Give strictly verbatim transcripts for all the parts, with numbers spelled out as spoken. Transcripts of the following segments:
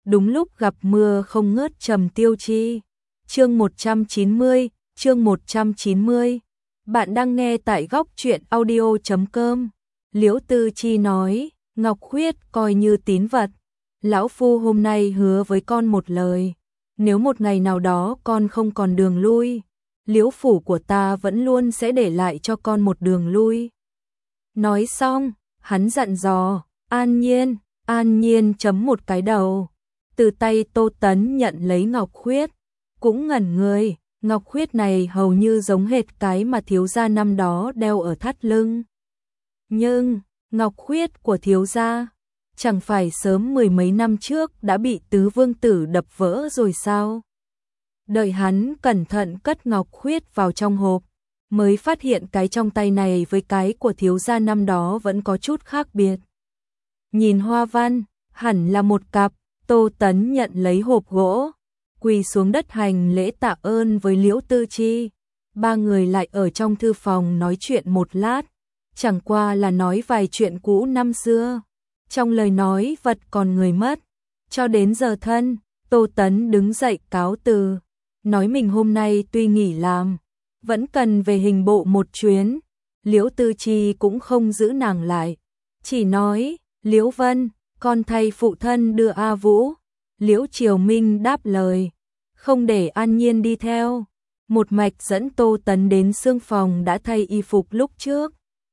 đúng lúc gặp mưa không ngớt trầm tiêu chi. Chương một trăm chín mươi, chương một trăm chín mươi. Bạn đang nghe tại góc truyện audio chấm com. Liễu Tư Chi nói, Ngọc Khuyết coi như tín vật. Lão Phu hôm nay hứa với con một lời. Nếu một ngày nào đó con không còn đường lui, Liễu phủ của ta vẫn luôn sẽ để lại cho con một đường lui. Nói xong, hắn dặn dò, An Nhiên, An Nhiên chấm một cái đầu. Từ tay Tô Tấn nhận lấy Ngọc Khuyết, cũng ngẩn người, Ngọc Khuyết này hầu như giống hệt cái mà thiếu gia năm đó đeo ở thắt lưng. Nhưng, Ngọc Khuyết của thiếu gia, chẳng phải sớm mười mấy năm trước đã bị tứ vương tử đập vỡ rồi sao? Đợi hắn cẩn thận cất Ngọc Khuyết vào trong hộp, mới phát hiện cái trong tay này với cái của thiếu gia năm đó vẫn có chút khác biệt. Nhìn hoa văn, hẳn là một cặp. Tô Tấn nhận lấy hộp gỗ, quỳ xuống đất hành lễ tạ ơn với Liễu Tư Chi. Ba người lại ở trong thư phòng nói chuyện một lát, chẳng qua là nói vài chuyện cũ năm xưa. Trong lời nói vật còn người mất. Cho đến giờ thân, Tô Tấn đứng dậy cáo từ, nói mình hôm nay tuy nghỉ làm, vẫn cần về hình bộ một chuyến. Liễu Tư Chi cũng không giữ nàng lại, chỉ nói, Liễu Vân, con thay phụ thân đưa A Vũ. Liễu Triều Minh đáp lời, không để An Nhiên đi theo, một mạch dẫn Tô Tấn đến xương phòng đã thay y phục lúc trước.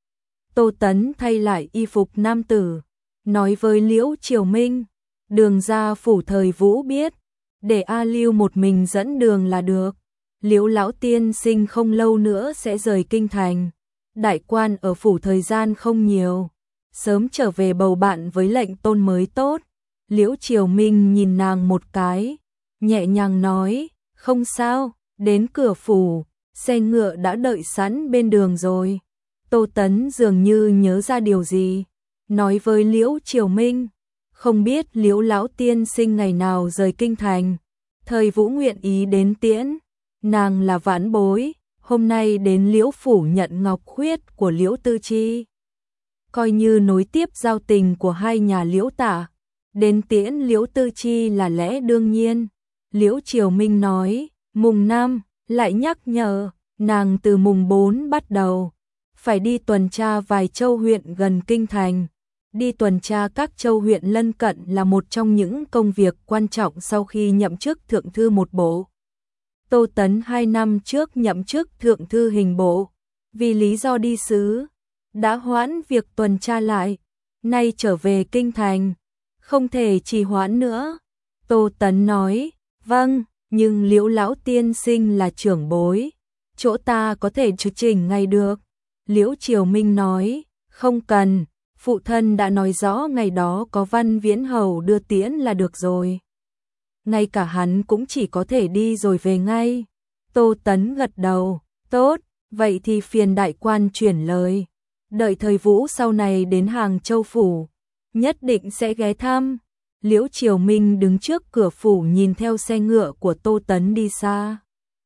Tô Tấn thay lại y phục nam tử, nói với Liễu Triều Minh, đường ra phủ thời Vũ biết, để A Lưu một mình dẫn đường là được. Liễu lão tiên sinh không lâu nữa sẽ rời kinh thành, đại quan ở phủ thời gian không nhiều, sớm trở về bầu bạn với lệnh tôn mới tốt. Liễu Triều Minh nhìn nàng một cái, nhẹ nhàng nói, không sao, đến cửa phủ, xe ngựa đã đợi sẵn bên đường rồi. Tô Tấn dường như nhớ ra điều gì, nói với Liễu Triều Minh, không biết Liễu lão tiên sinh ngày nào rời kinh thành, thời Vũ nguyện ý đến tiễn, nàng là vãn bối, hôm nay đến Liễu phủ nhận Ngọc Khuyết của Liễu Tư Chi, coi như nối tiếp giao tình của hai nhà Liễu Tả, đến tiễn Liễu Tư Chi là lẽ đương nhiên. Liễu Triều Minh nói, mùng năm, lại nhắc nhở, nàng từ mùng bốn bắt đầu, phải đi tuần tra vài châu huyện gần kinh thành. Đi tuần tra các châu huyện lân cận là một trong những công việc quan trọng sau khi nhậm chức thượng thư một bộ. Tô Tấn hai năm trước nhậm chức thượng thư hình bộ, vì lý do đi sứ, đã hoãn việc tuần tra lại, nay trở về kinh thành, không thể trì hoãn nữa. Tô Tấn nói, vâng, nhưng Liễu lão tiên sinh là trưởng bối, chỗ ta có thể trực trình ngay được. Liễu Triều Minh nói, không cần, phụ thân đã nói rõ ngày đó có Văn Viễn Hầu đưa tiễn là được rồi. Ngay cả hắn cũng chỉ có thể đi rồi về ngay. Tô Tấn gật đầu, tốt, vậy thì phiền đại quan chuyển lời. Đợi thời Vũ sau này đến Hàng Châu phủ, nhất định sẽ ghé thăm. Liễu Triều Minh đứng trước cửa phủ nhìn theo xe ngựa của Tô Tấn đi xa,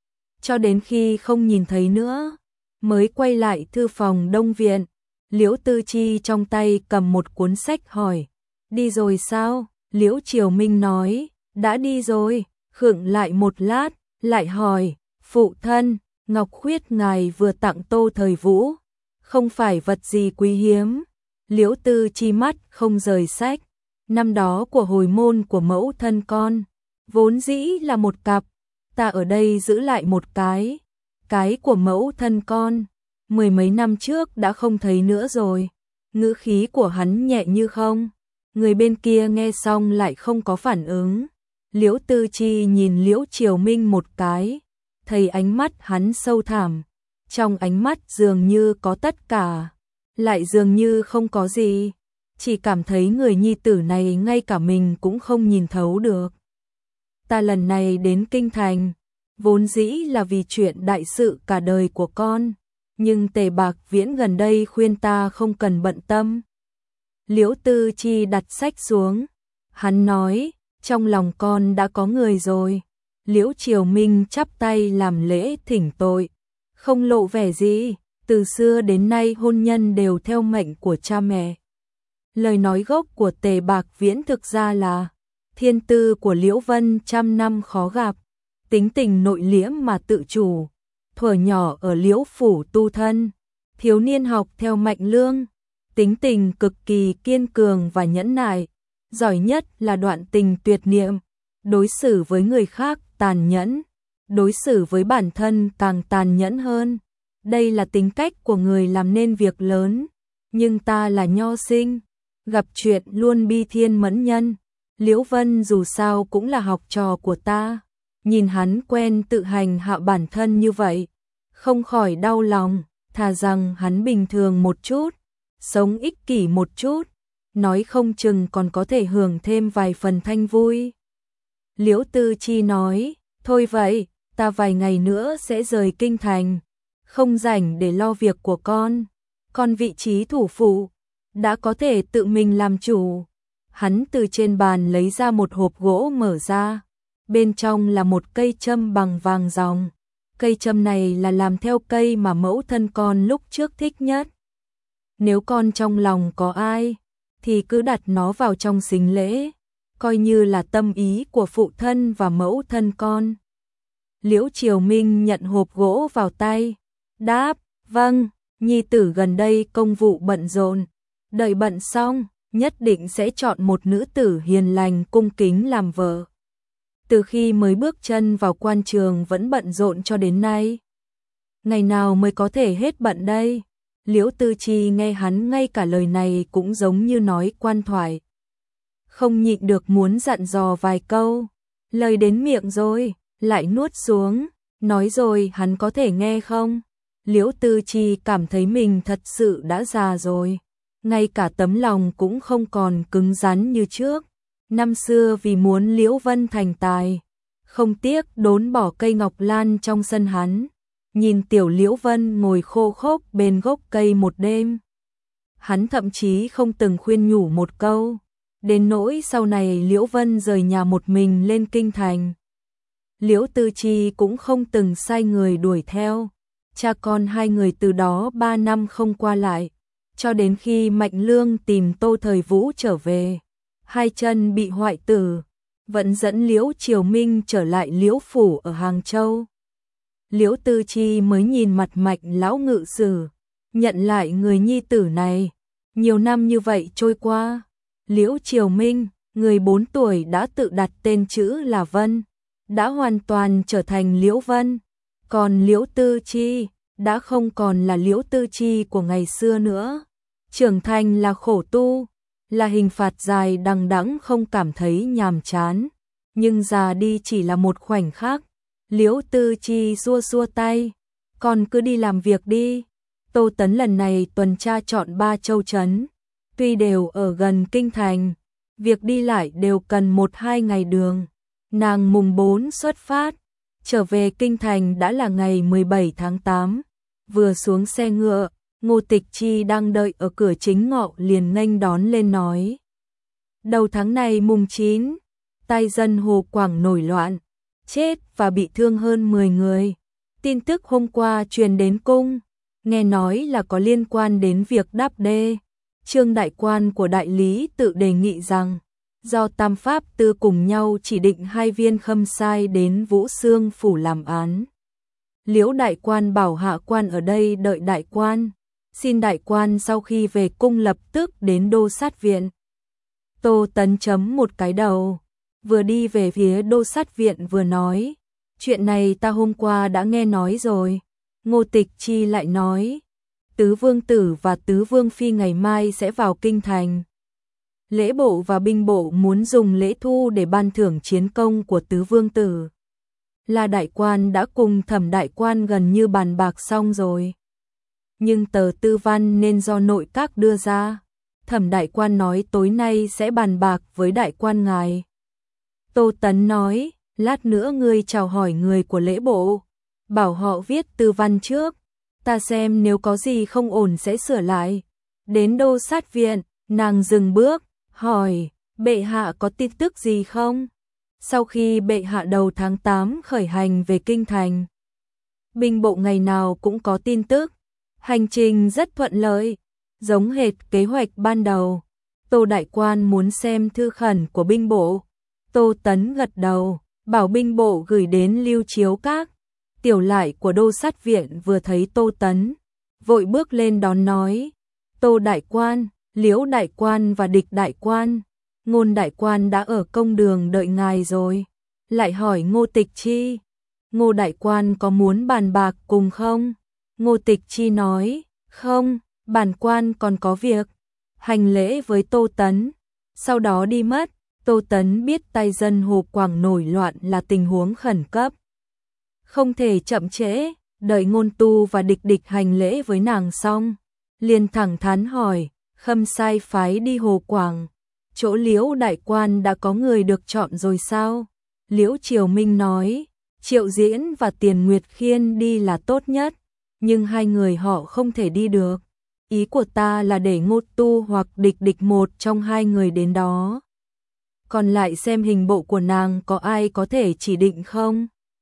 cho đến khi không nhìn thấy nữa, mới quay lại thư phòng Đông Viện. Liễu Tư Chi trong tay cầm một cuốn sách hỏi, đi rồi sao? Liễu Triều Minh nói, đã đi rồi. Khựng lại một lát, lại hỏi, phụ thân, Ngọc Khuyết ngài vừa tặng Tô Thời Vũ, không phải vật gì quý hiếm? Liễu Tư Chi mắt không rời sách, năm đó của hồi môn của mẫu thân con, vốn dĩ là một cặp, ta ở đây giữ lại một cái, cái của mẫu thân con, mười mấy năm trước đã không thấy nữa rồi. Ngữ khí của hắn nhẹ như không. Người bên kia nghe xong lại không có phản ứng. Liễu Tư Chi nhìn Liễu Triều Minh một cái, thấy ánh mắt hắn sâu thẳm, trong ánh mắt dường như có tất cả, lại dường như không có gì, chỉ cảm thấy người nhi tử này ngay cả mình cũng không nhìn thấu được. Ta lần này đến kinh thành, vốn dĩ là vì chuyện đại sự cả đời của con, nhưng Tề Bạc Viễn gần đây khuyên ta không cần bận tâm. Liễu Tư Chi đặt sách xuống, hắn nói, trong lòng con đã có người rồi. Liễu Triều Minh chắp tay làm lễ thỉnh tội, không lộ vẻ gì, từ xưa đến nay hôn nhân đều theo mệnh của cha mẹ. Lời nói gốc của Tề Bạc Viễn thực ra là, Thiên tư của Liễu Vân trăm năm khó gặp, tính tình nội liễm mà tự chủ, thuở nhỏ ở Liễu phủ tu thân, thiếu niên học theo Mạnh Lương, tính tình cực kỳ kiên cường và nhẫn nại, giỏi nhất là đoạn tình tuyệt niệm, đối xử với người khác tàn nhẫn, đối xử với bản thân càng tàn nhẫn hơn. Đây là tính cách của người làm nên việc lớn, nhưng ta là nho sinh, gặp chuyện luôn bi thiên mẫn nhân. Liễu Vân dù sao cũng là học trò của ta, nhìn hắn quen tự hành hạ bản thân như vậy, không khỏi đau lòng, thà rằng hắn bình thường một chút, sống ích kỷ một chút, nói không chừng còn có thể hưởng thêm vài phần thanh vui. Liễu Tư Chi nói, thôi vậy, ta vài ngày nữa sẽ rời kinh thành, không rảnh để lo việc của con, còn vị trí thủ phụ, đã có thể tự mình làm chủ. Hắn từ trên bàn lấy ra một hộp gỗ mở ra, bên trong là một cây châm bằng vàng ròng. Cây châm này là làm theo cây mà mẫu thân con lúc trước thích nhất. Nếu con trong lòng có ai, thì cứ đặt nó vào trong sính lễ, coi như là tâm ý của phụ thân và mẫu thân con. Liễu Triều Minh nhận hộp gỗ vào tay, đáp, vâng, nhi tử gần đây công vụ bận rộn, đợi bận xong, nhất định sẽ chọn một nữ tử hiền lành cung kính làm vợ. Từ khi mới bước chân vào quan trường vẫn bận rộn cho đến nay. Ngày nào mới có thể hết bận đây? Liễu Tư Chi nghe hắn ngay cả lời này cũng giống như nói quan thoại. Không nhịn được muốn dặn dò vài câu, lời đến miệng rồi, lại nuốt xuống, nói rồi hắn có thể nghe không? Liễu Tư Chi cảm thấy mình thật sự đã già rồi, ngay cả tấm lòng cũng không còn cứng rắn như trước. Năm xưa vì muốn Liễu Vân thành tài, không tiếc đốn bỏ cây ngọc lan trong sân hắn, nhìn tiểu Liễu Vân ngồi khô khốc bên gốc cây một đêm. Hắn thậm chí không từng khuyên nhủ một câu, đến nỗi sau này Liễu Vân rời nhà một mình lên kinh thành. Liễu Tư Chi cũng không từng sai người đuổi theo, cha con hai người từ đó ba năm không qua lại, cho đến khi Mạnh Lương tìm Tô Thời Vũ trở về, hai chân bị hoại tử, vẫn dẫn Liễu Triều Minh trở lại Liễu phủ ở Hàng Châu. Liễu Tư Chi mới nhìn mặt Mạnh lão ngự sử, nhận lại người nhi tử này. Nhiều năm như vậy trôi qua, Liễu Triều Minh, người bốn tuổi đã tự đặt tên chữ là Vân, đã hoàn toàn trở thành Liễu Vân, còn Liễu Tư Chi đã không còn là Liễu Tư Chi của ngày xưa nữa. Trưởng thành là khổ tu, là hình phạt dài đằng đẵng không cảm thấy nhàm chán, nhưng già đi chỉ là một khoảnh khắc. Liễu Tư Chi xua xua tay, con cứ đi làm việc đi. Tô Tấn lần này tuần tra chọn ba châu trấn, tuy đều ở gần kinh thành, việc đi lại đều cần một hai ngày đường. Nàng mùng bốn xuất phát, trở về kinh thành đã là ngày mười bảy tháng tám, vừa xuống xe ngựa, Ngô Tịch Chi đang đợi ở cửa chính ngọ liền nghênh đón lên nói. Đầu tháng này mùng chín, tai dân Hồ Quảng nổi loạn, chết và bị thương hơn mười người. Tin tức hôm qua truyền đến cung, nghe nói là có liên quan đến việc đắp đê. Trương đại quan của đại lý tự đề nghị rằng, do Tam Pháp Tư cùng nhau chỉ định hai viên khâm sai đến Vũ Xương phủ làm án. Liễu đại quan bảo hạ quan ở đây đợi đại quan, xin đại quan sau khi về cung lập tức đến đô sát viện. Tô Tấn chấm một cái đầu, vừa đi về phía đô sát viện vừa nói, chuyện này ta hôm qua đã nghe nói rồi. Ngô Tịch Chi lại nói, Tứ Vương Tử và Tứ Vương Phi ngày mai sẽ vào kinh thành. Lễ bộ và binh bộ muốn dùng lễ thu để ban thưởng chiến công của Tứ Vương Tử. Là đại quan đã cùng Thẩm đại quan gần như bàn bạc xong rồi. Nhưng tờ tư văn nên do nội các đưa ra. Thẩm đại quan nói tối nay sẽ bàn bạc với đại quan ngài. Tô Tấn nói, lát nữa ngươi chào hỏi người của lễ bộ, bảo họ viết tư văn trước, ta xem nếu có gì không ổn sẽ sửa lại. Đến đô sát viện, nàng dừng bước, hỏi, bệ hạ có tin tức gì không? Sau khi bệ hạ đầu tháng tám khởi hành về kinh thành, binh bộ ngày nào cũng có tin tức, hành trình rất thuận lợi, giống hệt kế hoạch ban đầu. Tô đại quan muốn xem thư khẩn của binh bộ, Tô Tấn gật đầu, bảo binh bộ gửi đến Lưu Chiếu Các. Tiểu lại của đô sát viện vừa thấy Tô Tấn, vội bước lên đón nói, Tô đại quan, Liễu đại quan và Địch đại quan, Ngôn đại quan đã ở công đường đợi ngài rồi. Lại hỏi Ngô Tịch Chi, Ngô đại quan có muốn bàn bạc cùng không? Ngô Tịch Chi nói, không, bản quan còn có việc. Hành lễ với Tô Tấn, sau đó đi mất. Tô Tấn biết tay dân Hồ Quảng nổi loạn là tình huống khẩn cấp, không thể chậm trễ. Đợi Ngôn Tu và Địch Địch hành lễ với nàng xong, liền thẳng thắn hỏi, Khâm sai phái đi Hồ Quảng, chỗ Liễu đại quan đã có người được chọn rồi sao? Liễu Triều Minh nói, Triệu Diễn và Tiền Nguyệt Khiên đi là tốt nhất, nhưng hai người họ không thể đi được. Ý của ta là để Ngô Tu hoặc Địch Địch một trong hai người đến đó. Còn lại xem hình bộ của nàng có ai có thể chỉ định không?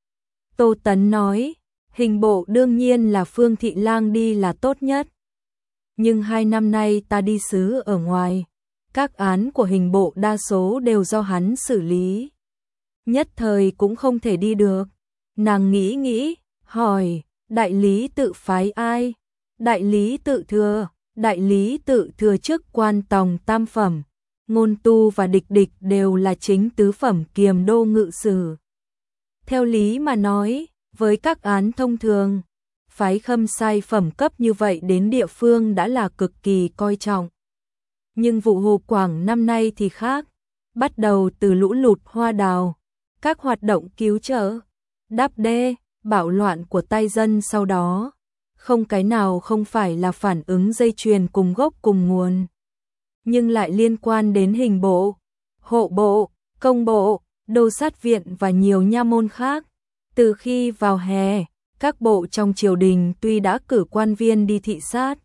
Tô Tấn nói, hình bộ đương nhiên là Phương Thị Lang đi là tốt nhất. Nhưng hai năm nay ta đi sứ ở ngoài, các án của hình bộ đa số đều do hắn xử lý. Nhất thời cũng không thể đi được. Nàng nghĩ nghĩ, hỏi, đại lý tự phái ai? Đại lý tự thừa, đại lý tự thừa chức quan tòng tam phẩm. Ngôn Tu và Địch Địch đều là chính tứ phẩm kiềm đô ngự sử. Theo lý mà nói, với các án thông thường, phái Khâm sai phẩm cấp như vậy đến địa phương đã là cực kỳ coi trọng. Nhưng vụ Hồ Quảng năm nay thì khác, bắt đầu từ lũ lụt hoa đào, các hoạt động cứu trợ, đắp đê, bạo loạn của tay dân sau đó, không cái nào không phải là phản ứng dây chuyền cùng gốc cùng nguồn, nhưng lại liên quan đến hình bộ, hộ bộ, công bộ, đô sát viện và nhiều nha môn khác. Từ khi vào hè, các bộ trong triều đình tuy đã cử quan viên đi thị sát,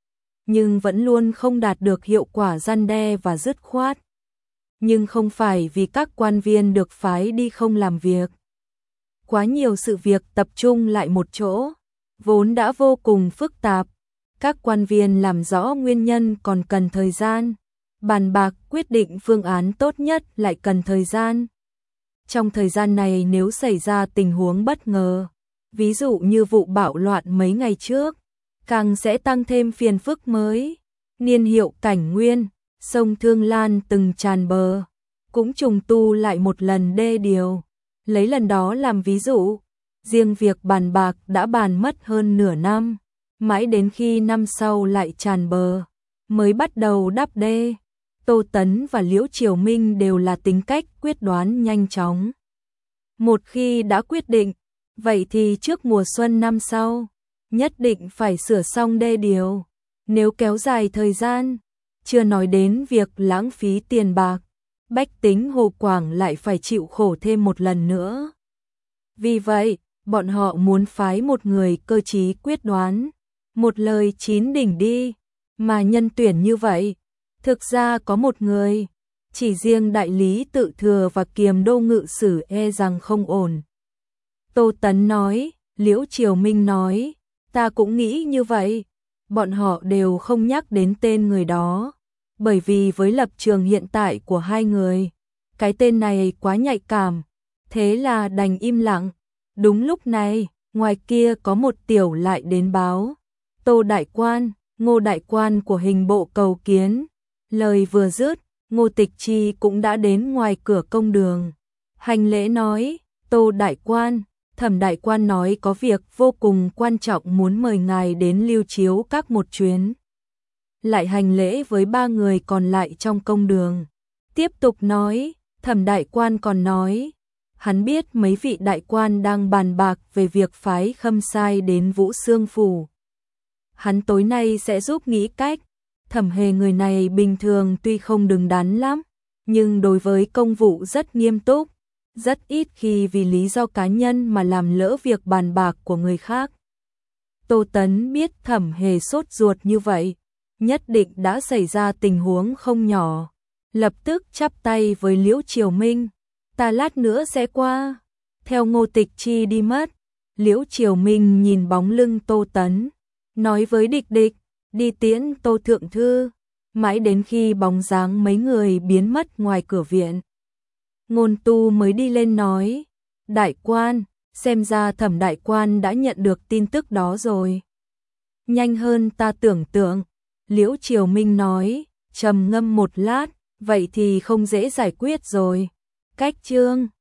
nhưng vẫn luôn không đạt được hiệu quả răn đe và dứt khoát. Nhưng không phải vì các quan viên được phái đi không làm việc. Quá nhiều sự việc tập trung lại một chỗ, vốn đã vô cùng phức tạp. Các quan viên làm rõ nguyên nhân còn cần thời gian, bàn bạc quyết định phương án tốt nhất lại cần thời gian. Trong thời gian này nếu xảy ra tình huống bất ngờ, ví dụ như vụ bạo loạn mấy ngày trước, càng sẽ tăng thêm phiền phức mới. Niên hiệu Cảnh Nguyên, sông Thương Lan từng tràn bờ, cũng trùng tu lại một lần đê điều. Lấy lần đó làm ví dụ, riêng việc bàn bạc đã bàn mất hơn nửa năm, mãi đến khi năm sau lại tràn bờ, mới bắt đầu đắp đê. Tô Tấn và Liễu Triều Minh đều là tính cách quyết đoán nhanh chóng. Một khi đã quyết định, vậy thì trước mùa xuân năm sau, nhất định phải sửa xong đê điều. Nếu kéo dài thời gian, chưa nói đến việc lãng phí tiền bạc, bách tính Hồ Quảng lại phải chịu khổ thêm một lần nữa. Vì vậy, bọn họ muốn phái một người cơ trí quyết đoán, một lời chín đỉnh đi, mà nhân tuyển như vậy. Thực ra có một người, chỉ riêng đại lý tự thừa và kiềm đô ngự sử e rằng không ổn. Tô Tấn nói, Liễu Triều Minh nói, ta cũng nghĩ như vậy. Bọn họ đều không nhắc đến tên người đó, bởi vì với lập trường hiện tại của hai người, cái tên này quá nhạy cảm, thế là đành im lặng. Đúng lúc này, ngoài kia có một tiểu lại đến báo, Tô đại quan, Ngô đại quan của hình bộ cầu kiến. Lời vừa dứt, Ngô Tịch Chi cũng đã đến ngoài cửa công đường. Hành lễ nói, Tô đại quan, Thẩm đại quan nói có việc vô cùng quan trọng muốn mời ngài đến Lưu Chiếu Các một chuyến. Lại hành lễ với ba người còn lại trong công đường. Tiếp tục nói, Thẩm đại quan còn nói, hắn biết mấy vị đại quan đang bàn bạc về việc phái Khâm sai đến Vũ Xương Phủ. Hắn tối nay sẽ giúp nghĩ cách. Thẩm Hề người này bình thường tuy không đứng đắn lắm, nhưng đối với công vụ rất nghiêm túc, rất ít khi vì lý do cá nhân mà làm lỡ việc bàn bạc của người khác. Tô Tấn biết Thẩm Hề sốt ruột như vậy, nhất định đã xảy ra tình huống không nhỏ, lập tức chắp tay với Liễu Triều Minh, ta lát nữa sẽ qua. Theo Ngô Tịch Chi đi mất, Liễu Triều Minh nhìn bóng lưng Tô Tấn, nói với Địch Địch, đi tiễn Tô thượng thư, mãi đến khi bóng dáng mấy người biến mất ngoài cửa viện. Ngôn Tu mới đi lên nói, đại quan, xem ra Thẩm đại quan đã nhận được tin tức đó rồi. Nhanh hơn ta tưởng tượng, Liễu Triều Minh nói, trầm ngâm một lát, vậy thì không dễ giải quyết rồi. Cách chương